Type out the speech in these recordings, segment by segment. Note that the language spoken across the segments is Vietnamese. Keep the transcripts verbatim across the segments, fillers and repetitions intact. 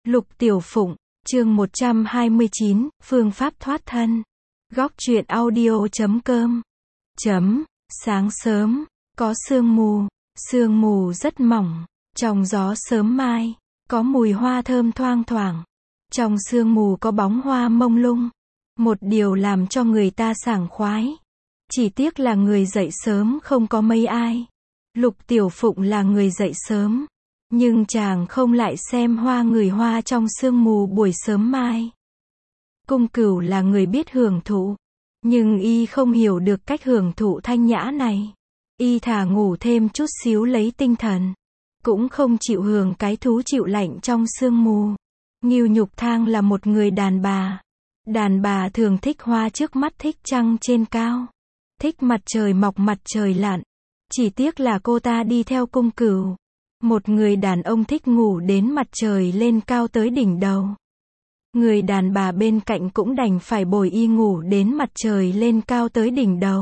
Lục Tiểu Phụng, chương một trăm hai mươi chín, phương pháp thoát thân. Góc truyện audio chấm com. Chấm, sáng sớm, có sương mù, sương mù rất mỏng, trong gió sớm mai, có mùi hoa thơm thoang thoảng. Trong sương mù có bóng hoa mông lung, một điều làm cho người ta sảng khoái. Chỉ tiếc là người dậy sớm không có mấy ai. Lục Tiểu Phụng là người dậy sớm, nhưng chàng không lại xem hoa ngửi hoa trong sương mù buổi sớm mai. Cung Cửu là người biết hưởng thụ, nhưng y không hiểu được cách hưởng thụ thanh nhã này. Y thà ngủ thêm chút xíu lấy tinh thần, cũng không chịu hưởng cái thú chịu lạnh trong sương mù. Ngưu Nhục Thang là một người đàn bà. Đàn bà thường thích hoa trước mắt, thích trăng trên cao, thích mặt trời mọc mặt trời lặn. Chỉ tiếc là cô ta đi theo Cung Cửu, một người đàn ông thích ngủ đến mặt trời lên cao tới đỉnh đầu. Người đàn bà bên cạnh cũng đành phải bồi y ngủ đến mặt trời lên cao tới đỉnh đầu.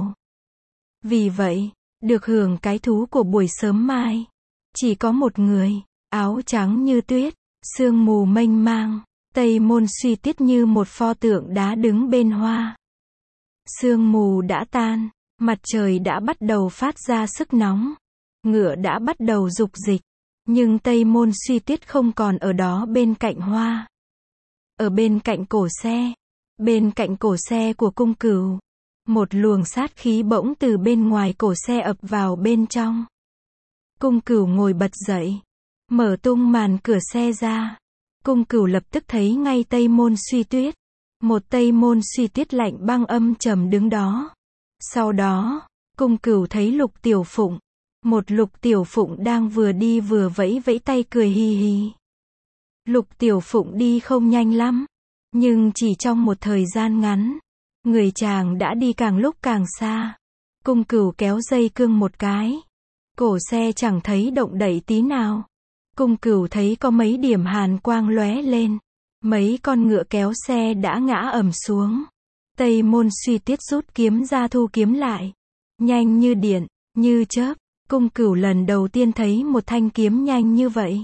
Vì vậy, được hưởng cái thú của buổi sớm mai, chỉ có một người, áo trắng như tuyết, sương mù mênh mang, Tây Môn Suy Tiết như một pho tượng đá đứng bên hoa. Sương mù đã tan, mặt trời đã bắt đầu phát ra sức nóng, ngựa đã bắt đầu dục dịch, nhưng Tây Môn Suy Tiết không còn ở đó bên cạnh hoa. Ở bên cạnh cổ xe, bên cạnh cổ xe của Cung Cửu, một luồng sát khí bỗng từ bên ngoài cổ xe ập vào bên trong. Cung Cửu ngồi bật dậy, mở tung màn cửa xe ra. Cung Cửu lập tức thấy ngay Tây Môn Suy Tuyết, một Tây Môn Suy Tuyết lạnh băng âm trầm đứng đó. Sau đó, Cung Cửu thấy Lục Tiểu Phụng, một Lục Tiểu Phụng đang vừa đi vừa vẫy vẫy tay cười hì hì. Lục Tiểu Phụng đi không nhanh lắm, nhưng chỉ trong một thời gian ngắn, người chàng đã đi càng lúc càng xa. Cung Cửu kéo dây cương một cái, cổ xe chẳng thấy động đậy tí nào. Cung Cửu thấy có mấy điểm hàn quang lóe lên, mấy con ngựa kéo xe đã ngã ầm xuống. Tây Môn Suy Tiết rút kiếm ra thu kiếm lại, nhanh như điện, như chớp. Cung Cửu lần đầu tiên thấy một thanh kiếm nhanh như vậy.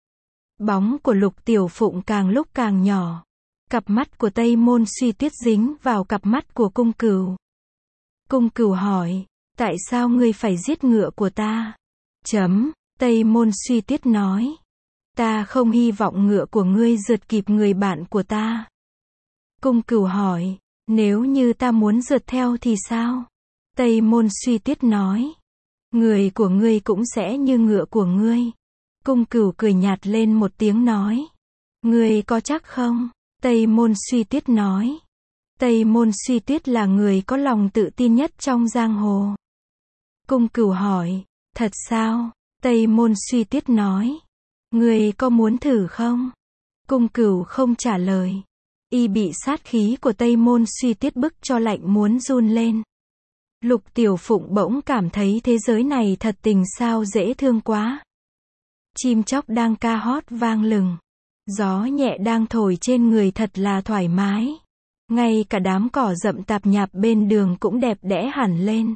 Bóng của Lục Tiểu Phụng càng lúc càng nhỏ, cặp mắt của Tây Môn Suy Tuyết dính vào cặp mắt của Cung Cửu. Cung Cửu hỏi, tại sao ngươi phải giết ngựa của ta? Chấm, Tây Môn Suy Tuyết nói, ta không hy vọng ngựa của ngươi rượt kịp người bạn của ta. Cung Cửu hỏi, nếu như ta muốn rượt theo thì sao? Tây Môn Suy Tuyết nói, người của ngươi cũng sẽ như ngựa của ngươi. Cung Cửu cười nhạt lên một tiếng nói, ngươi có chắc không? Tây Môn Suy Tuyết nói. Tây Môn Suy Tuyết là người có lòng tự tin nhất trong giang hồ. Cung Cửu hỏi, thật sao? Tây Môn Suy Tuyết nói, ngươi có muốn thử không? Cung Cửu không trả lời. Y bị sát khí của Tây Môn Suy Tuyết bức cho lạnh muốn run lên. Lục Tiểu Phụng bỗng cảm thấy thế giới này thật tình sao dễ thương quá. Chim chóc đang ca hót vang lừng, gió nhẹ đang thổi trên người thật là thoải mái. Ngay cả đám cỏ rậm tạp nhạp bên đường cũng đẹp đẽ hẳn lên.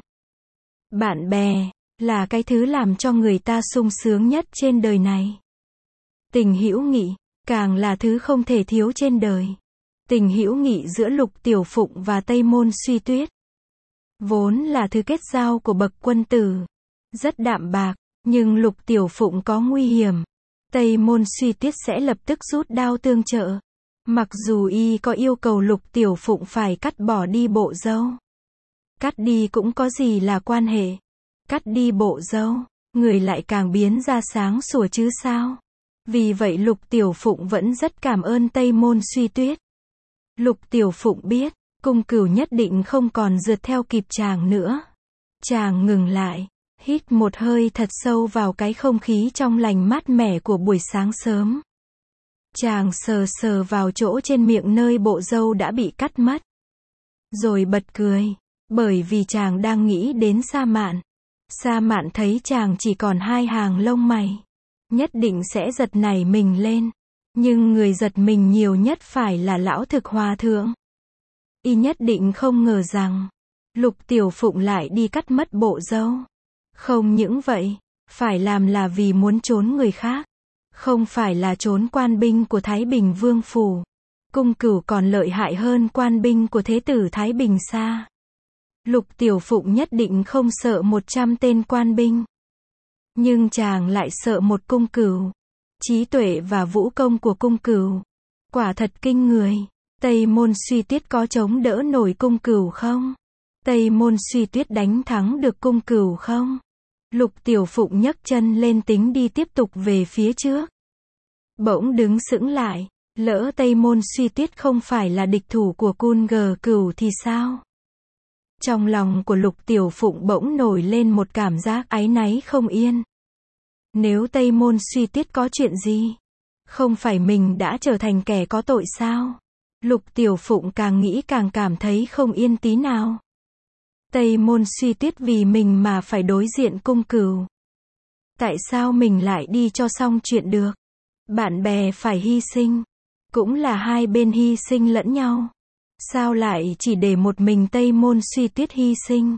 Bạn bè là cái thứ làm cho người ta sung sướng nhất trên đời này. Tình hữu nghị càng là thứ không thể thiếu trên đời. Tình hữu nghị giữa Lục Tiểu Phụng và Tây Môn Suy Tuyết vốn là thứ kết giao của bậc quân tử, rất đạm bạc, nhưng Lục Tiểu Phụng có nguy hiểm, Tây Môn Suy Tuyết sẽ lập tức rút đao tương trợ. Mặc dù y có yêu cầu Lục Tiểu Phụng phải cắt bỏ đi bộ râu. Cắt đi cũng có gì là quan hệ. Cắt đi bộ râu, người lại càng biến ra sáng sủa chứ sao. Vì vậy Lục Tiểu Phụng vẫn rất cảm ơn Tây Môn Suy Tuyết. Lục Tiểu Phụng biết, Cung Cửu nhất định không còn rượt theo kịp chàng nữa. Chàng ngừng lại, hít một hơi thật sâu vào cái không khí trong lành mát mẻ của buổi sáng sớm. Chàng sờ sờ vào chỗ trên miệng nơi bộ râu đã bị cắt mất. Rồi bật cười, bởi vì chàng đang nghĩ đến Sa Mạn. Sa Mạn thấy chàng chỉ còn hai hàng lông mày, nhất định sẽ giật nảy mình lên. Nhưng người giật mình nhiều nhất phải là Lão Thực Hòa Thượng. Y nhất định không ngờ rằng Lục Tiểu Phụng lại đi cắt mất bộ râu. Không những vậy, phải làm là vì muốn trốn người khác. Không phải là trốn quan binh của Thái Bình Vương phủ. Cung Cửu còn lợi hại hơn quan binh của thế tử Thái Bình xa. Lục Tiểu Phụng nhất định không sợ một trăm tên quan binh. Nhưng chàng lại sợ một Cung Cửu. Trí tuệ và vũ công của Cung Cửu quả thật kinh người. Tây Môn Suy Tuyết có chống đỡ nổi Cung Cửu không? Tây Môn Suy Tuyết đánh thắng được Cung Cửu không? Lục Tiểu Phụng nhấc chân lên tính đi tiếp tục về phía trước. Bỗng đứng sững lại, lỡ Tây Môn Suy Tuyết không phải là địch thủ của Cun Gờ Cửu thì sao? Trong lòng của Lục Tiểu Phụng bỗng nổi lên một cảm giác áy náy không yên. Nếu Tây Môn Suy Tuyết có chuyện gì? Không phải mình đã trở thành kẻ có tội sao? Lục Tiểu Phụng càng nghĩ càng cảm thấy không yên tí nào. Tây Môn Suy Tuyết vì mình mà phải đối diện Cung Cửu. Tại sao mình lại đi cho xong chuyện được? Bạn bè phải hy sinh. Cũng là hai bên hy sinh lẫn nhau. Sao lại chỉ để một mình Tây Môn Suy Tuyết hy sinh?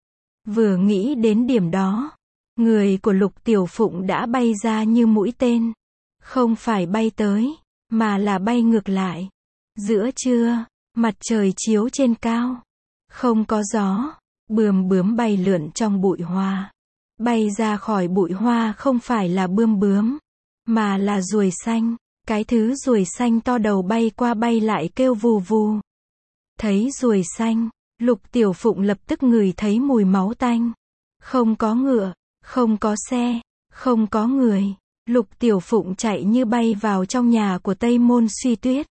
Vừa nghĩ đến điểm đó, người của Lục Tiểu Phụng đã bay ra như mũi tên. Không phải bay tới, mà là bay ngược lại. Giữa trưa, mặt trời chiếu trên cao. Không có gió, bươm bướm bay lượn trong bụi hoa. Bay ra khỏi bụi hoa không phải là bươm bướm, mà là ruồi xanh. Cái thứ ruồi xanh to đầu bay qua bay lại kêu vù vù. Thấy ruồi xanh, Lục Tiểu Phụng lập tức ngửi thấy mùi máu tanh. Không có ngựa, không có xe, không có người. Lục Tiểu Phụng chạy như bay vào trong nhà của Tây Môn Suy Tuyết.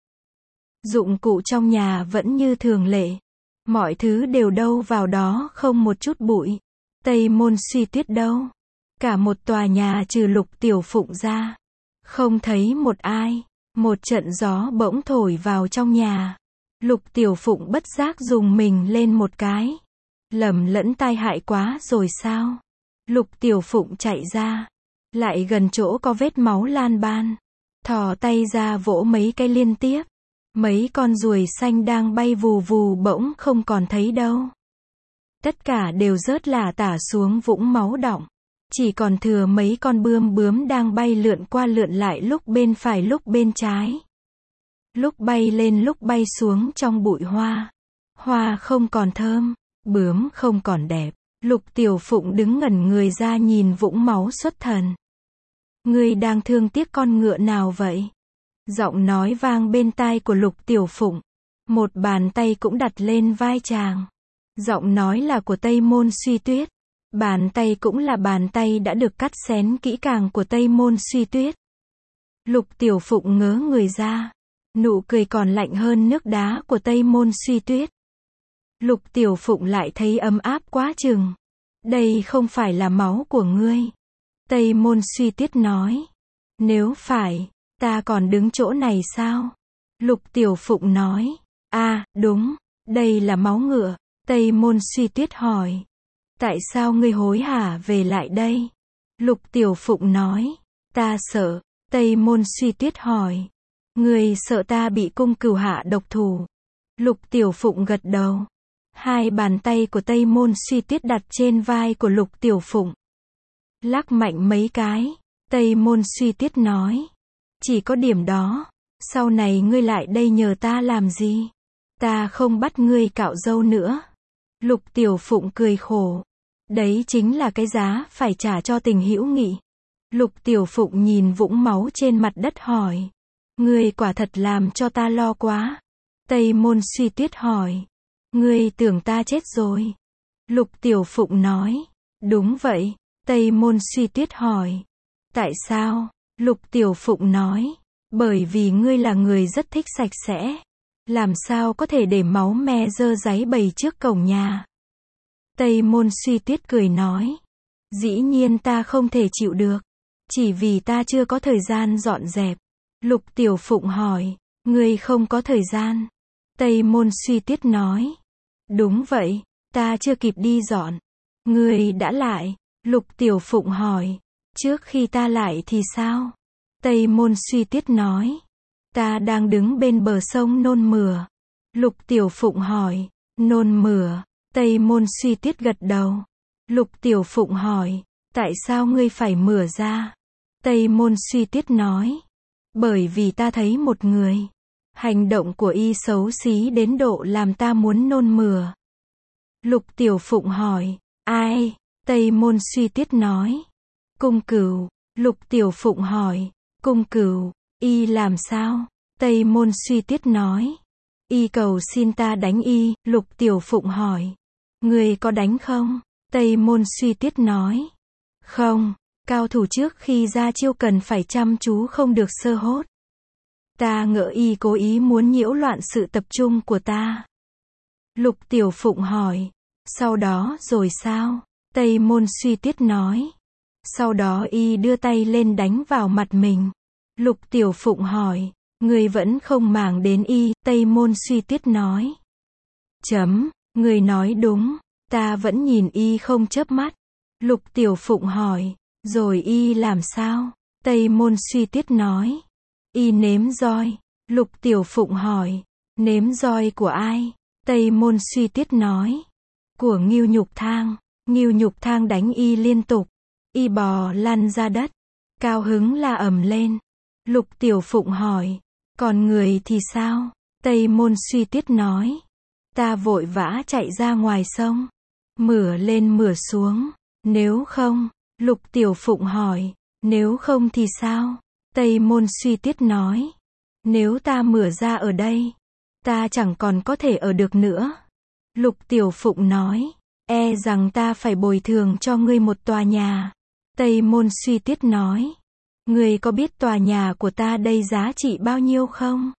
Dụng cụ trong nhà vẫn như thường lệ. Mọi thứ đều đâu vào đó không một chút bụi. Tây Môn Suy Tuyết đâu? Cả một tòa nhà trừ Lục Tiểu Phụng ra. Không thấy một ai. Một trận gió bỗng thổi vào trong nhà. Lục Tiểu Phụng bất giác dùng mình lên một cái. Lầm lẫn tai hại quá rồi sao? Lục Tiểu Phụng chạy ra. Lại gần chỗ có vết máu lan ban. Thò tay ra vỗ mấy cái liên tiếp. Mấy con ruồi xanh đang bay vù vù bỗng không còn thấy đâu. Tất cả đều rớt lả tả xuống vũng máu đọng. Chỉ còn thừa mấy con bươm bướm đang bay lượn qua lượn lại lúc bên phải lúc bên trái. Lúc bay lên lúc bay xuống trong bụi hoa. Hoa không còn thơm, bướm không còn đẹp. Lục Tiểu Phụng đứng ngẩn người ra nhìn vũng máu xuất thần. Ngươi đang thương tiếc con ngựa nào vậy? Giọng nói vang bên tai của Lục Tiểu Phụng. Một bàn tay cũng đặt lên vai chàng. Giọng nói là của Tây Môn Suy Tuyết. Bàn tay cũng là bàn tay đã được cắt xén kỹ càng của Tây Môn Suy Tuyết. Lục Tiểu Phụng ngớ người ra. Nụ cười còn lạnh hơn nước đá của Tây Môn Suy Tuyết. Lục Tiểu Phụng lại thấy ấm áp quá chừng. Đây không phải là máu của ngươi. Tây Môn Suy Tuyết nói. Nếu phải, ta còn đứng chỗ này sao? Lục Tiểu Phụng nói. À, đúng, đây là máu ngựa. Tây Môn Suy Tuyết hỏi. Tại sao ngươi hối hả về lại đây? Lục Tiểu Phụng nói. Ta sợ. Tây Môn Suy Tuyết hỏi. Ngươi sợ ta bị Cung Cửu hạ độc thủ? Lục Tiểu Phụng gật đầu. Hai bàn tay của Tây Môn Suy Tuyết đặt trên vai của Lục Tiểu Phụng. Lắc mạnh mấy cái. Tây Môn Suy Tuyết nói. Chỉ có điểm đó. Sau này ngươi lại đây nhờ ta làm gì? Ta không bắt ngươi cạo râu nữa. Lục Tiểu Phụng cười khổ. Đấy chính là cái giá phải trả cho tình hữu nghị. Lục Tiểu Phụng nhìn vũng máu trên mặt đất hỏi. Ngươi quả thật làm cho ta lo quá. Tây Môn Suy Tuyết hỏi. Ngươi tưởng ta chết rồi? Lục Tiểu Phụng nói. Đúng vậy. Tây Môn Suy Tuyết hỏi. Tại sao? Lục Tiểu Phụng nói. Bởi vì ngươi là người rất thích sạch sẽ. Làm sao có thể để máu me dơ dáy bầy trước cổng nhà? Tây Môn Suy Tuyết cười nói. Dĩ nhiên ta không thể chịu được. Chỉ vì ta chưa có thời gian dọn dẹp. Lục Tiểu Phụng hỏi. Ngươi không có thời gian? Tây Môn Suy Tuyết nói. Đúng vậy, ta chưa kịp đi dọn. Ngươi đã lại? Lục Tiểu Phụng hỏi. Trước khi ta lại thì sao? Tây Môn Suy Tuyết nói. Ta đang đứng bên bờ sông nôn mửa. Lục Tiểu Phụng hỏi. Nôn mửa? Tây Môn Suy Tuyết gật đầu. Lục Tiểu Phụng hỏi. Tại sao ngươi phải mửa ra? Tây Môn Suy Tuyết nói. Bởi vì ta thấy một người. Hành động của y xấu xí đến độ làm ta muốn nôn mửa. Lục Tiểu Phụng hỏi. Ai? Tây Môn Suy Tuyết nói. Cung Cửu. Lục Tiểu Phụng hỏi. Cung Cửu, y làm sao? Tây Môn Suy Tuyết nói. Y cầu xin ta đánh y. Lục Tiểu Phụng hỏi. Người có đánh không? Tây Môn Suy Tuyết nói. Không, cao thủ trước khi ra chiêu cần phải chăm chú không được sơ hốt. Ta ngỡ y cố ý muốn nhiễu loạn sự tập trung của ta. Lục Tiểu Phụng hỏi. Sau đó rồi sao? Tây Môn Suy Tuyết nói. Sau đó y đưa tay lên đánh vào mặt mình. Lục Tiểu Phụng hỏi. Người vẫn không màng đến y. Tây Môn Suy Tuyết nói. Chấm, người nói đúng. Ta vẫn nhìn y không chớp mắt. Lục Tiểu Phụng hỏi. Rồi y làm sao? Tây Môn Suy Tuyết nói. Y nếm roi. Lục Tiểu Phụng hỏi. Nếm roi của ai? Tây Môn Suy Tuyết nói. Của Ngưu Nhục Thang. Ngưu Nhục Thang đánh y liên tục. Y bò lăn ra đất. Cao hứng la ầm lên. Lục Tiểu Phụng hỏi. Còn người thì sao? Tây Môn Suy Tuyết nói. Ta vội vã chạy ra ngoài sông. Mửa lên mửa xuống. Nếu không, Lục Tiểu Phụng hỏi. Nếu không thì sao? Tây Môn Suy Tuyết nói. Nếu ta mửa ra ở đây, ta chẳng còn có thể ở được nữa. Lục Tiểu Phụng nói. E rằng ta phải bồi thường cho ngươi một tòa nhà. Tây Môn Suy Tuyết nói. Ngươi có biết tòa nhà của ta đây giá trị bao nhiêu không?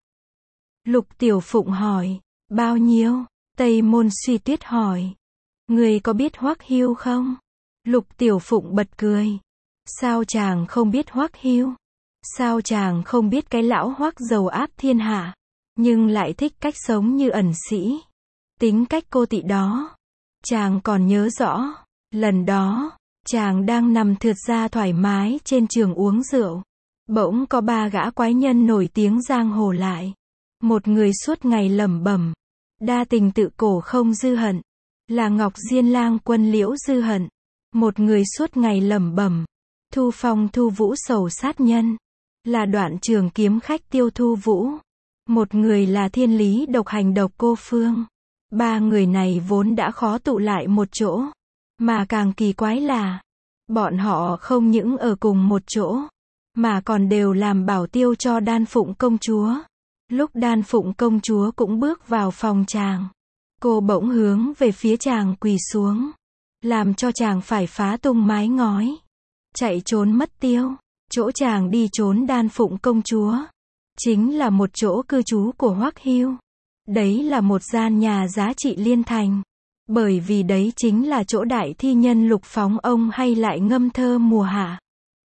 Lục Tiểu Phụng hỏi. Bao nhiêu? Tây Môn Suy Tuyết hỏi. Ngươi có biết Hoắc Hưu không? Lục Tiểu Phụng bật cười. Sao chàng không biết Hoắc Hưu? Sao chàng không biết cái lão Hoắc giàu áp thiên hạ, nhưng lại thích cách sống như ẩn sĩ, tính cách cô tị đó? Chàng còn nhớ rõ, lần đó, chàng đang nằm thượt ra thoải mái trên giường uống rượu. Bỗng có ba gã quái nhân nổi tiếng giang hồ lại. Một người suốt ngày lẩm bẩm, đa tình tự cổ không dư hận, là Ngọc Diên Lang Quân Liễu Dư Hận. Một người suốt ngày lẩm bẩm, thu phong thu vũ sầu sát nhân, là Đoạn Trường Kiếm Khách Tiêu Thu Vũ. Một người là Thiên Lý độc hành độc cô Phương. Ba người này vốn đã khó tụ lại một chỗ. Mà càng kỳ quái là, bọn họ không những ở cùng một chỗ, mà còn đều làm bảo tiêu cho Đan Phụng công chúa. Lúc Đan Phụng công chúa cũng bước vào phòng chàng, cô bỗng hướng về phía chàng quỳ xuống, làm cho chàng phải phá tung mái ngói, chạy trốn mất tiêu. Chỗ chàng đi trốn Đan Phụng công chúa, chính là một chỗ cư trú của Hoắc Hưu. Đấy là một gian nhà giá trị liên thành. Bởi vì đấy chính là chỗ đại thi nhân Lục Phóng Ông hay lại ngâm thơ mùa hạ.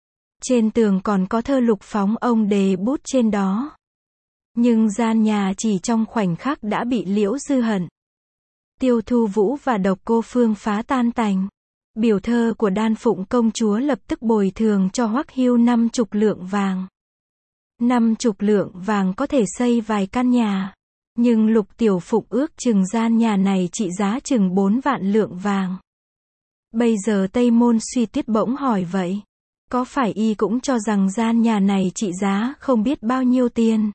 Trên tường còn có thơ Lục Phóng Ông đề bút trên đó. Nhưng gian nhà chỉ trong khoảnh khắc đã bị Liễu Dư Hận, Tiêu Thu Vũ và Độc Cô Phương phá tan tành. Biểu thơ của Đan Phụng công chúa lập tức bồi thường cho Hoắc Hưu năm chục lượng vàng. Năm chục lượng vàng có thể xây vài căn nhà. Nhưng Lục Tiểu Phụng ước chừng gian nhà này trị giá chừng bốn vạn lượng vàng. Bây giờ Tây Môn Suy Tuyết bỗng hỏi vậy. Có phải y cũng cho rằng gian nhà này trị giá không biết bao nhiêu tiền?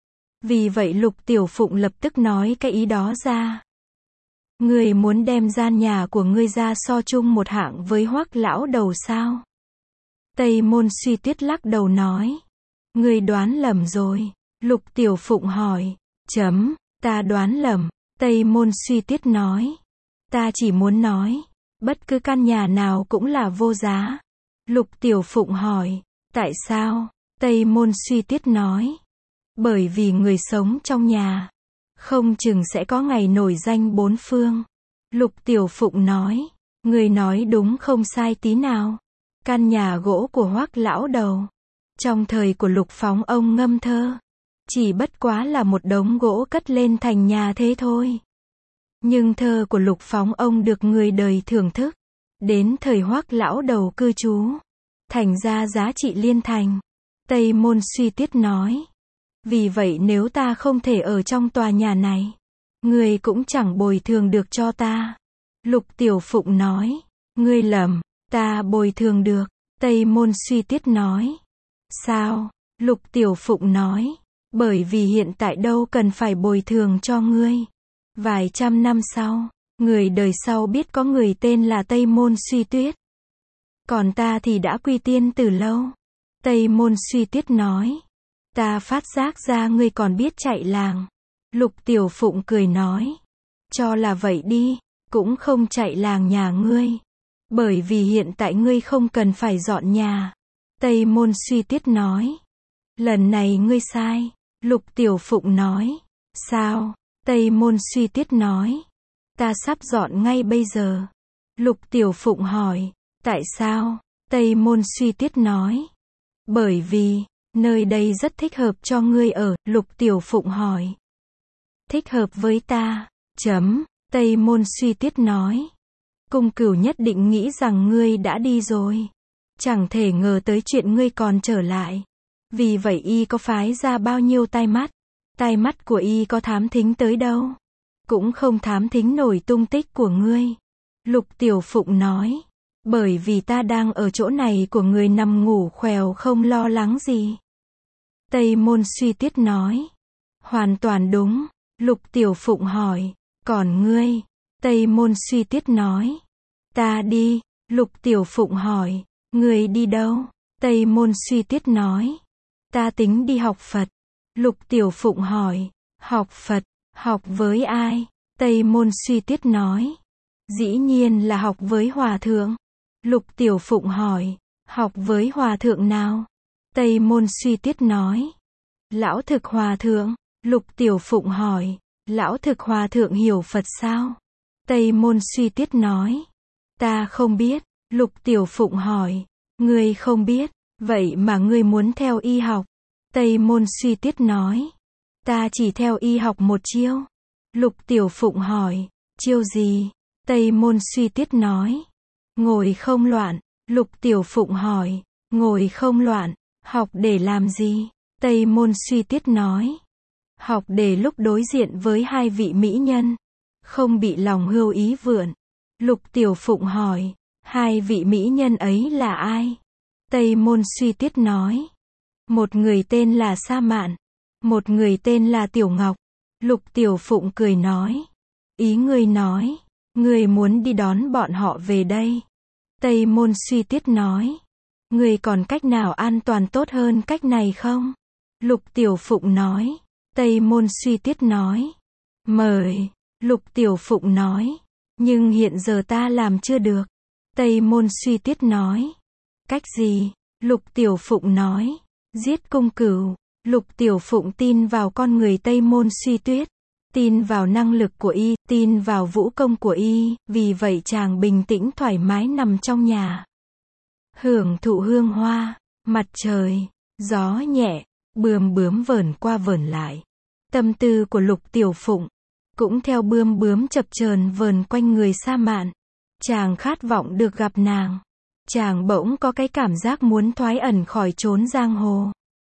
Vì vậy Lục Tiểu Phụng lập tức nói cái ý đó ra. Ngươi muốn đem gian nhà của ngươi ra so chung một hạng với Hoắc lão đầu sao? Tây Môn Suy Tuyết lắc đầu nói. Ngươi đoán lầm rồi. Lục Tiểu Phụng hỏi. Chấm, ta đoán lầm. Tây Môn Suy Tuyết nói. Ta chỉ muốn nói, bất cứ căn nhà nào cũng là vô giá. Lục Tiểu Phụng hỏi. Tại sao? Tây Môn Suy Tuyết nói. Bởi vì người sống trong nhà, không chừng sẽ có ngày nổi danh bốn phương. Lục Tiểu Phụng nói. Người nói đúng không sai tí nào. Căn nhà gỗ của Hoắc lão đầu, trong thời của Lục Phóng Ông ngâm thơ, chỉ bất quá là một đống gỗ cất lên thành nhà thế thôi. Nhưng thơ của Lục Phóng Ông được người đời thưởng thức. Đến thời Hoắc lão đầu cư trú, thành ra giá trị liên thành. Tây Môn Suy Tuyết nói. Vì vậy nếu ta không thể ở trong tòa nhà này, ngươi cũng chẳng bồi thường được cho ta. Lục Tiểu Phụng nói. Ngươi lầm, ta bồi thường được. Tây Môn Suy Tuyết nói. Sao? Lục Tiểu Phụng nói. Bởi vì hiện tại đâu cần phải bồi thường cho ngươi. Vài trăm năm sau, người đời sau biết có người tên là Tây Môn Suy Tuyết. Còn ta thì đã quy tiên từ lâu. Tây Môn Suy Tuyết nói. Ta phát giác ra ngươi còn biết chạy làng. Lục Tiểu Phụng cười nói. Cho là vậy đi, cũng không chạy làng nhà ngươi. Bởi vì hiện tại ngươi không cần phải dọn nhà. Tây Môn Suy Tuyết nói. Lần này ngươi sai. Lục Tiểu Phụng nói. Sao? Tây Môn Suy Tuyết nói. Ta sắp dọn ngay bây giờ. Lục Tiểu Phụng hỏi. Tại sao? Tây Môn Suy Tuyết nói. Bởi vì, nơi đây rất thích hợp cho ngươi ở. Lục Tiểu Phụng hỏi. Thích hợp với ta. Chấm. Tây Môn Suy Tuyết nói. Cung Cửu nhất định nghĩ rằng ngươi đã đi rồi. Chẳng thể ngờ tới chuyện ngươi còn trở lại. Vì vậy y có phái ra bao nhiêu tai mắt. Tai mắt của y có thám thính tới đâu. Cũng không thám thính nổi tung tích của ngươi. Lục Tiểu Phụng nói. Bởi vì ta đang ở chỗ này của người nằm ngủ khèo không lo lắng gì. Tây Môn Suy Tuyết nói. Hoàn toàn đúng. Lục Tiểu Phụng hỏi. Còn ngươi? Tây Môn Suy Tuyết nói. Ta đi. Lục Tiểu Phụng hỏi. Ngươi đi đâu? Tây Môn Suy Tuyết nói. Ta tính đi học Phật. Lục Tiểu Phụng hỏi. Học Phật? Học với ai? Tây Môn Suy Tuyết nói. Dĩ nhiên là học với Hòa Thượng. Lục Tiểu Phụng hỏi. Học với Hòa Thượng nào? Tây Môn Suy Tuyết nói. Lão Thực Hòa Thượng. Lục Tiểu Phụng hỏi. Lão Thực Hòa Thượng hiểu Phật sao? Tây Môn Suy Tuyết nói. Ta không biết. Lục Tiểu Phụng hỏi. Ngươi không biết, vậy mà ngươi muốn theo y học? Tây Môn Suy Tuyết nói. Ta chỉ theo y học một chiêu. Lục Tiểu Phụng hỏi. Chiêu gì? Tây Môn Suy Tuyết nói. Ngồi không loạn. Lục Tiểu Phụng hỏi. Ngồi không loạn, học để làm gì? Tây Môn Suy Tuyết nói. Học để lúc đối diện với hai vị mỹ nhân, không bị lòng hưu ý vượn. Lục Tiểu Phụng hỏi. Hai vị mỹ nhân ấy là ai? Tây Môn Suy Tuyết nói. Một người tên là Sa Mạn, một người tên là Tiểu Ngọc. Lục Tiểu Phụng cười nói. Ý ngươi nói, ngươi muốn đi đón bọn họ về đây. Tây Môn Suy Tuyết nói. Ngươi còn cách nào an toàn tốt hơn cách này không? Lục Tiểu Phụng nói. Tây Môn Suy Tuyết nói. Mời. Lục Tiểu Phụng nói. Nhưng hiện giờ ta làm chưa được. Tây Môn Suy Tuyết nói. Cách gì? Lục Tiểu Phụng nói. Giết Cung Cửu. Lục Tiểu Phụng tin vào con người Tây Môn Suy Tuyết, tin vào năng lực của y, tin vào vũ công của y, vì vậy chàng bình tĩnh thoải mái nằm trong nhà. Hưởng thụ hương hoa, mặt trời, gió nhẹ, bươm bướm vờn qua vờn lại. Tâm tư của Lục Tiểu Phụng cũng theo bươm bướm chập chờn vờn quanh người Sa Mạn. Chàng khát vọng được gặp nàng. Chàng bỗng có cái cảm giác muốn thoái ẩn khỏi chốn giang hồ.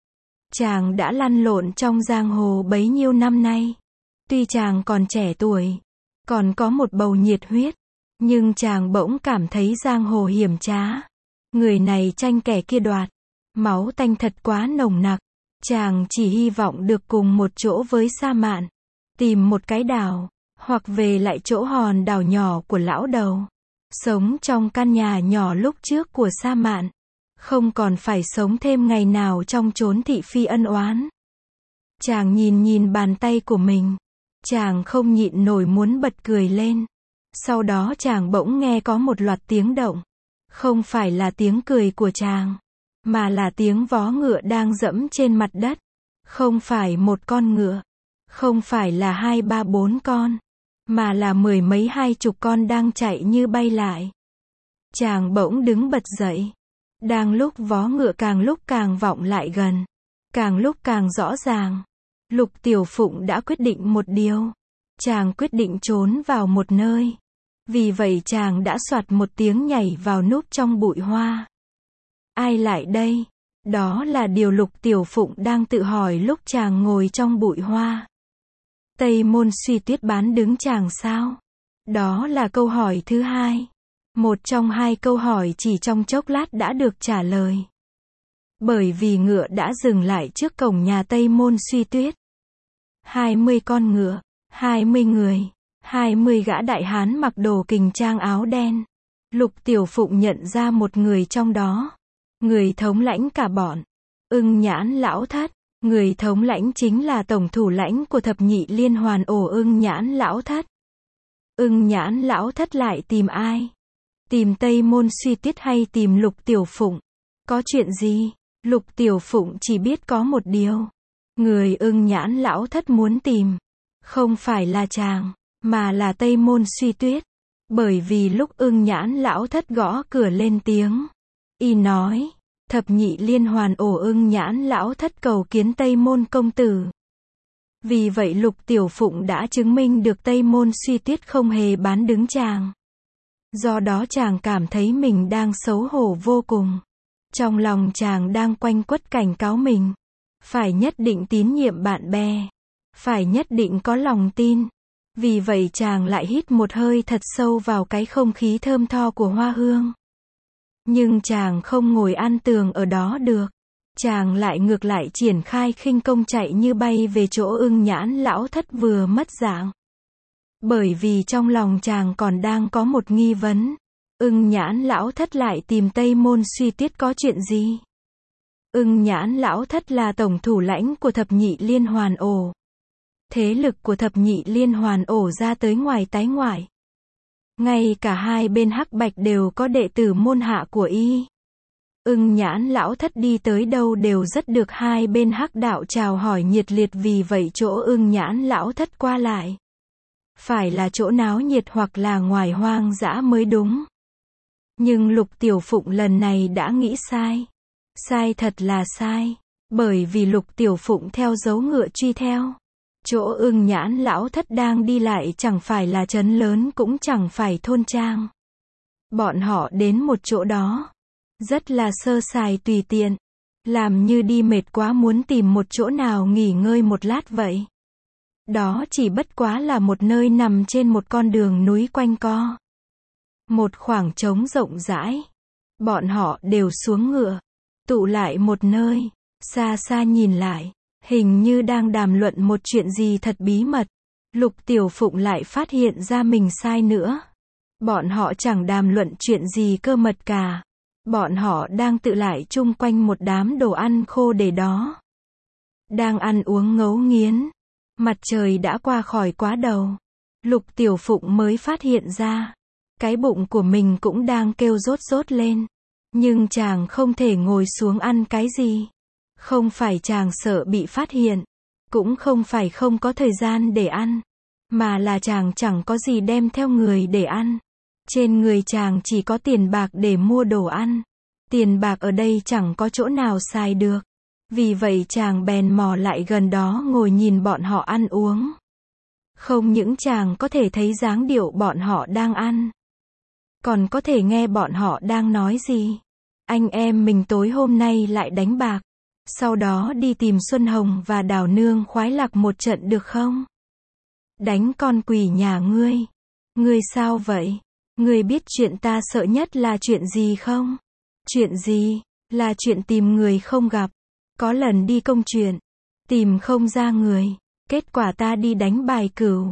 Chàng đã lăn lộn trong giang hồ bấy nhiêu năm nay. Tuy chàng còn trẻ tuổi, còn có một bầu nhiệt huyết, nhưng chàng bỗng cảm thấy giang hồ hiểm trá. Người này tranh kẻ kia đoạt, máu tanh thật quá nồng nặc. Chàng chỉ hy vọng được cùng một chỗ với Sa Mạn, tìm một cái đảo, hoặc về lại chỗ hòn đảo nhỏ của lão đầu. Sống trong căn nhà nhỏ lúc trước của Sa Mạn, không còn phải sống thêm ngày nào trong chốn thị phi ân oán. Chàng nhìn nhìn bàn tay của mình, chàng không nhịn nổi muốn bật cười lên. Sau đó chàng bỗng nghe có một loạt tiếng động. Không phải là tiếng cười của chàng, mà là tiếng vó ngựa đang dẫm trên mặt đất. Không phải một con ngựa, không phải là hai ba bốn con, mà là mười mấy hai chục con đang chạy như bay lại. Chàng bỗng đứng bật dậy. Đang lúc vó ngựa càng lúc càng vọng lại gần, càng lúc càng rõ ràng, Lục Tiểu Phụng đã quyết định một điều. Chàng quyết định trốn vào một nơi. Vì vậy chàng đã soạt một tiếng nhảy vào núp trong bụi hoa. Ai lại đây? Đó là điều Lục Tiểu Phụng đang tự hỏi lúc chàng ngồi trong bụi hoa. Tây Môn Suy Tuyết bán đứng chàng sao? Đó là câu hỏi thứ hai. Một trong hai câu hỏi chỉ trong chốc lát đã được trả lời. Bởi vì ngựa đã dừng lại trước cổng nhà Tây Môn Suy Tuyết. Hai mươi con ngựa, hai mươi người, hai mươi gã đại hán mặc đồ kình trang áo đen. Lục Tiểu Phụng nhận ra một người trong đó. Người thống lãnh cả bọn. Ưng Nhãn Lão Thất. Người thống lãnh chính là tổng thủ lãnh của thập nhị liên hoàn ổ Ưng Nhãn Lão Thất. Ưng Nhãn Lão Thất lại tìm ai? Tìm Tây Môn Suy Tuyết hay tìm Lục Tiểu Phụng? Có chuyện gì? Lục Tiểu Phụng chỉ biết có một điều. Người Ưng Nhãn Lão Thất muốn tìm, không phải là chàng, mà là Tây Môn Suy Tuyết. Bởi vì lúc Ưng Nhãn Lão Thất gõ cửa lên tiếng, y nói, thập nhị liên hoàn ổ Ưng Nhãn Lão Thất cầu kiến Tây Môn công tử. Vì vậy Lục Tiểu Phụng đã chứng minh được Tây Môn Suy Tuyết không hề bán đứng chàng. Do đó chàng cảm thấy mình đang xấu hổ vô cùng. Trong lòng chàng đang quanh quất cảnh cáo mình. Phải nhất định tín nhiệm bạn bè. Phải nhất định có lòng tin. Vì vậy chàng lại hít một hơi thật sâu vào cái không khí thơm tho của hoa hương. Nhưng chàng không ngồi ăn tường ở đó được. Chàng lại ngược lại triển khai khinh công chạy như bay về chỗ Ưng Nhãn Lão Thất vừa mất dạng. Bởi vì trong lòng chàng còn đang có một nghi vấn. Ưng Nhãn Lão Thất lại tìm Tây Môn Suy Tuyết có chuyện gì? Ưng Nhãn Lão Thất là tổng thủ lãnh của thập nhị liên hoàn ổ. Thế lực của thập nhị liên hoàn ổ ra tới ngoài tái ngoại. Ngay cả hai bên hắc bạch đều có đệ tử môn hạ của y. Ưng Nhãn Lão Thất đi tới đâu đều rất được hai bên hắc đạo chào hỏi nhiệt liệt, vì vậy chỗ Ưng Nhãn Lão Thất qua lại phải là chỗ náo nhiệt hoặc là ngoài hoang dã mới đúng. Nhưng Lục Tiểu Phụng lần này đã nghĩ sai. Sai thật là sai. Bởi vì Lục Tiểu Phụng theo dấu ngựa truy theo. Chỗ Ưng Nhãn Lão Thất đang đi lại chẳng phải là trấn lớn cũng chẳng phải thôn trang. Bọn họ đến một chỗ đó. Rất là sơ sài tùy tiện. Làm như đi mệt quá muốn tìm một chỗ nào nghỉ ngơi một lát vậy. Đó chỉ bất quá là một nơi nằm trên một con đường núi quanh co. Một khoảng trống rộng rãi. Bọn họ đều xuống ngựa. Tụ lại một nơi. Xa xa nhìn lại. Hình như đang đàm luận một chuyện gì thật bí mật. Lục Tiểu Phụng lại phát hiện ra mình sai nữa. Bọn họ chẳng đàm luận chuyện gì cơ mật cả. Bọn họ đang tự lại chung quanh một đám đồ ăn khô để đó. Đang ăn uống ngấu nghiến. Mặt trời đã qua khỏi quá đầu. Lục Tiểu Phụng mới phát hiện ra. Cái bụng của mình cũng đang kêu rốt rốt lên. Nhưng chàng không thể ngồi xuống ăn cái gì. Không phải chàng sợ bị phát hiện. Cũng không phải không có thời gian để ăn. Mà là chàng chẳng có gì đem theo người để ăn. Trên người chàng chỉ có tiền bạc để mua đồ ăn. Tiền bạc ở đây chẳng có chỗ nào xài được. Vì vậy chàng bèn mò lại gần đó ngồi nhìn bọn họ ăn uống. Không những chàng có thể thấy dáng điệu bọn họ đang ăn. Còn có thể nghe bọn họ đang nói gì. Anh em mình tối hôm nay lại đánh bạc. Sau đó đi tìm Xuân Hồng và Đào Nương khoái lạc một trận được không? Đánh con quỷ nhà ngươi. Ngươi sao vậy? Ngươi biết chuyện ta sợ nhất là chuyện gì không? Chuyện gì? Là chuyện tìm người không gặp. Có lần đi công chuyện. Tìm không ra người. Kết quả ta đi đánh bài cửu.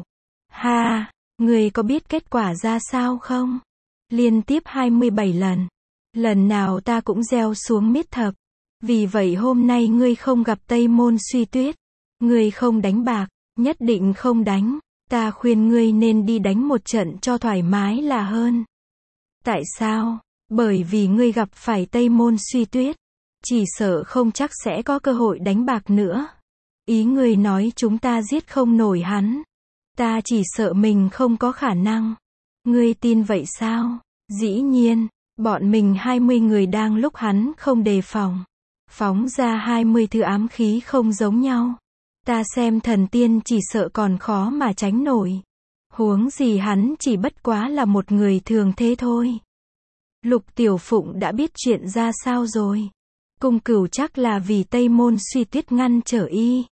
Ha! Ngươi có biết kết quả ra sao không? Liên tiếp hai mươi bảy lần. Lần nào ta cũng gieo xuống miết thập. Vì vậy hôm nay ngươi không gặp Tây Môn Suy Tuyết. Ngươi không đánh bạc. Nhất định không đánh. Ta khuyên ngươi nên đi đánh một trận cho thoải mái là hơn. Tại sao? Bởi vì ngươi gặp phải Tây Môn Suy Tuyết. Chỉ sợ không chắc sẽ có cơ hội đánh bạc nữa. Ý ngươi nói chúng ta giết không nổi hắn. Ta chỉ sợ mình không có khả năng. Ngươi tin vậy sao? Dĩ nhiên, bọn mình hai mươi người đang lúc hắn không đề phòng. Phóng ra hai mươi thứ ám khí không giống nhau. Ta xem thần tiên chỉ sợ còn khó mà tránh nổi. Huống gì hắn chỉ bất quá là một người thường thế thôi. Lục Tiểu Phụng đã biết chuyện ra sao rồi. Cung Cửu chắc là vì Tây Môn Suy Tuyết ngăn trở y.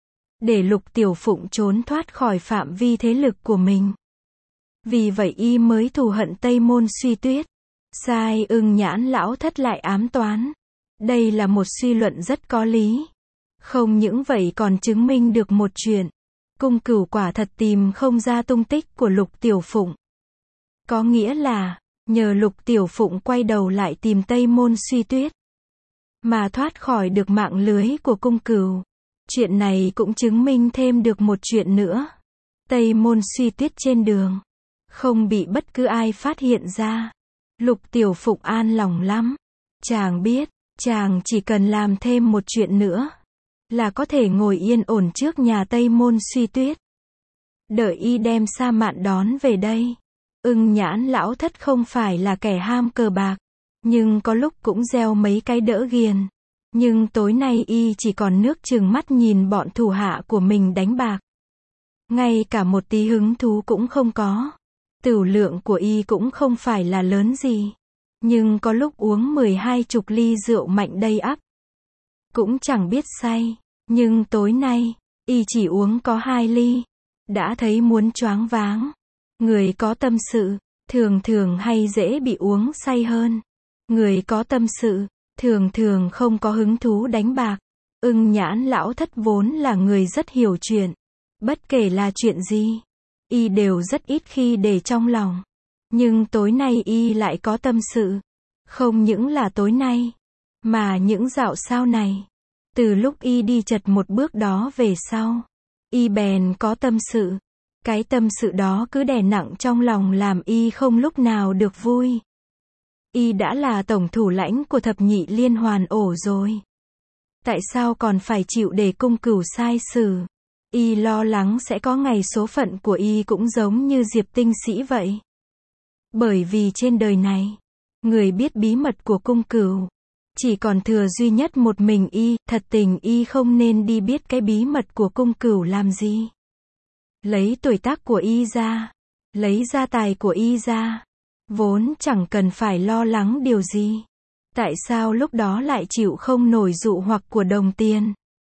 Để Lục Tiểu Phụng trốn thoát khỏi phạm vi thế lực của mình. Vì vậy y mới thù hận Tây Môn Suy Tuyết. Sai Ưng Nhãn Lão Thất lại ám toán. Đây là một suy luận rất có lý. Không những vậy còn chứng minh được một chuyện. Cung Cửu quả thật tìm không ra tung tích của Lục Tiểu Phụng. Có nghĩa là, nhờ Lục Tiểu Phụng quay đầu lại tìm Tây Môn Suy Tuyết, mà thoát khỏi được mạng lưới của Cung Cửu. Chuyện này cũng chứng minh thêm được một chuyện nữa. Tây Môn Suy Tuyết trên đường, không bị bất cứ ai phát hiện ra. Lục Tiểu Phụng an lòng lắm. Chàng biết, chàng chỉ cần làm thêm một chuyện nữa, là có thể ngồi yên ổn trước nhà Tây Môn Suy Tuyết. Đợi y đem Sa Mạn đón về đây. Ưng Nhãn lão thất không phải là kẻ ham cờ bạc, nhưng có lúc cũng gieo mấy cái đỡ ghiền. Nhưng tối nay y chỉ còn nước trừng mắt nhìn bọn thủ hạ của mình đánh bạc. Ngay cả một tí hứng thú cũng không có. Tửu lượng của y cũng không phải là lớn gì. Nhưng có lúc uống mười hai chục ly rượu mạnh đầy ắp, cũng chẳng biết say. Nhưng tối nay, y chỉ uống có hai ly, đã thấy muốn choáng váng. Người có tâm sự, thường thường hay dễ bị uống say hơn. Người có tâm sự, thường thường không có hứng thú đánh bạc. Ưng Nhãn lão thất vốn là người rất hiểu chuyện. Bất kể là chuyện gì, y đều rất ít khi để trong lòng. Nhưng tối nay y lại có tâm sự. Không những là tối nay, mà những dạo sau này. Từ lúc y đi chật một bước đó về sau, y bèn có tâm sự. Cái tâm sự đó cứ đè nặng trong lòng làm y không lúc nào được vui. Y đã là tổng thủ lãnh của thập nhị liên hoàn ổ rồi. Tại sao còn phải chịu để Cung Cửu sai xử? Y lo lắng sẽ có ngày số phận của y cũng giống như Diệp Tinh Sĩ vậy. Bởi vì trên đời này, người biết bí mật của Cung Cửu chỉ còn thừa duy nhất một mình y. Thật tình y không nên đi biết cái bí mật của Cung Cửu làm gì. Lấy tuổi tác của y ra, lấy gia tài của y ra, vốn chẳng cần phải lo lắng điều gì. Tại sao lúc đó lại chịu không nổi dụ hoặc của đồng tiền,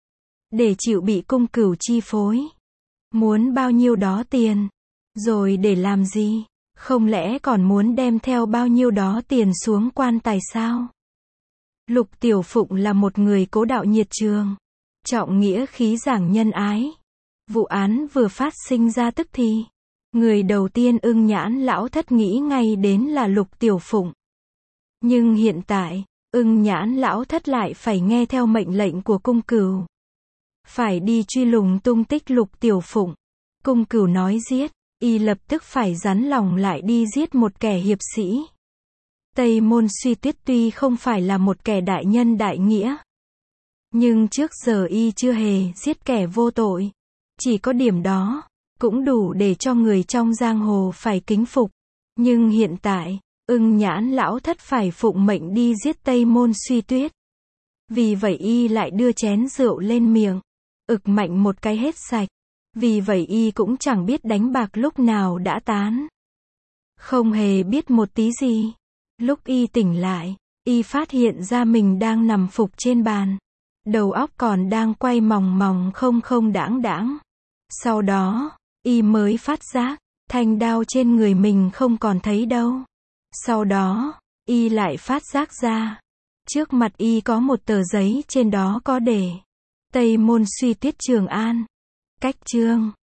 để chịu bị Cung Cửu chi phối? Muốn bao nhiêu đó tiền, rồi để làm gì? Không lẽ còn muốn đem theo bao nhiêu đó tiền xuống quan tài sao? Lục Tiểu Phụng là một người cố đạo nhiệt trường, trọng nghĩa khí giảng nhân ái. Vụ án vừa phát sinh ra tức thì, người đầu tiên Ưng Nhãn lão thất nghĩ ngay đến là Lục Tiểu Phụng. Nhưng hiện tại, Ưng Nhãn lão thất lại phải nghe theo mệnh lệnh của Cung Cửu, phải đi truy lùng tung tích Lục Tiểu Phụng. Cung Cửu nói giết, y lập tức phải rắn lòng lại đi giết một kẻ hiệp sĩ. Tây Môn Suy Tuyết tuy không phải là một kẻ đại nhân đại nghĩa, nhưng trước giờ y chưa hề giết kẻ vô tội. Chỉ có điểm đó, cũng đủ để cho người trong giang hồ phải kính phục. Nhưng hiện tại, Ưng Nhãn lão thất phải phụng mệnh đi giết Tây Môn Suy Tuyết. Vì vậy y lại đưa chén rượu lên miệng, ực mạnh một cái hết sạch. Vì vậy y cũng chẳng biết đánh bạc lúc nào đã tán. Không hề biết một tí gì. Lúc y tỉnh lại, y phát hiện ra mình đang nằm phục trên bàn. Đầu óc còn đang quay mòng mòng không không đãng đãng. Sau đó, y mới phát giác, thanh đao trên người mình không còn thấy đâu. Sau đó, y lại phát giác ra, trước mặt y có một tờ giấy trên đó có đề Tây Môn Suy Tuyết Trường An. Cách chương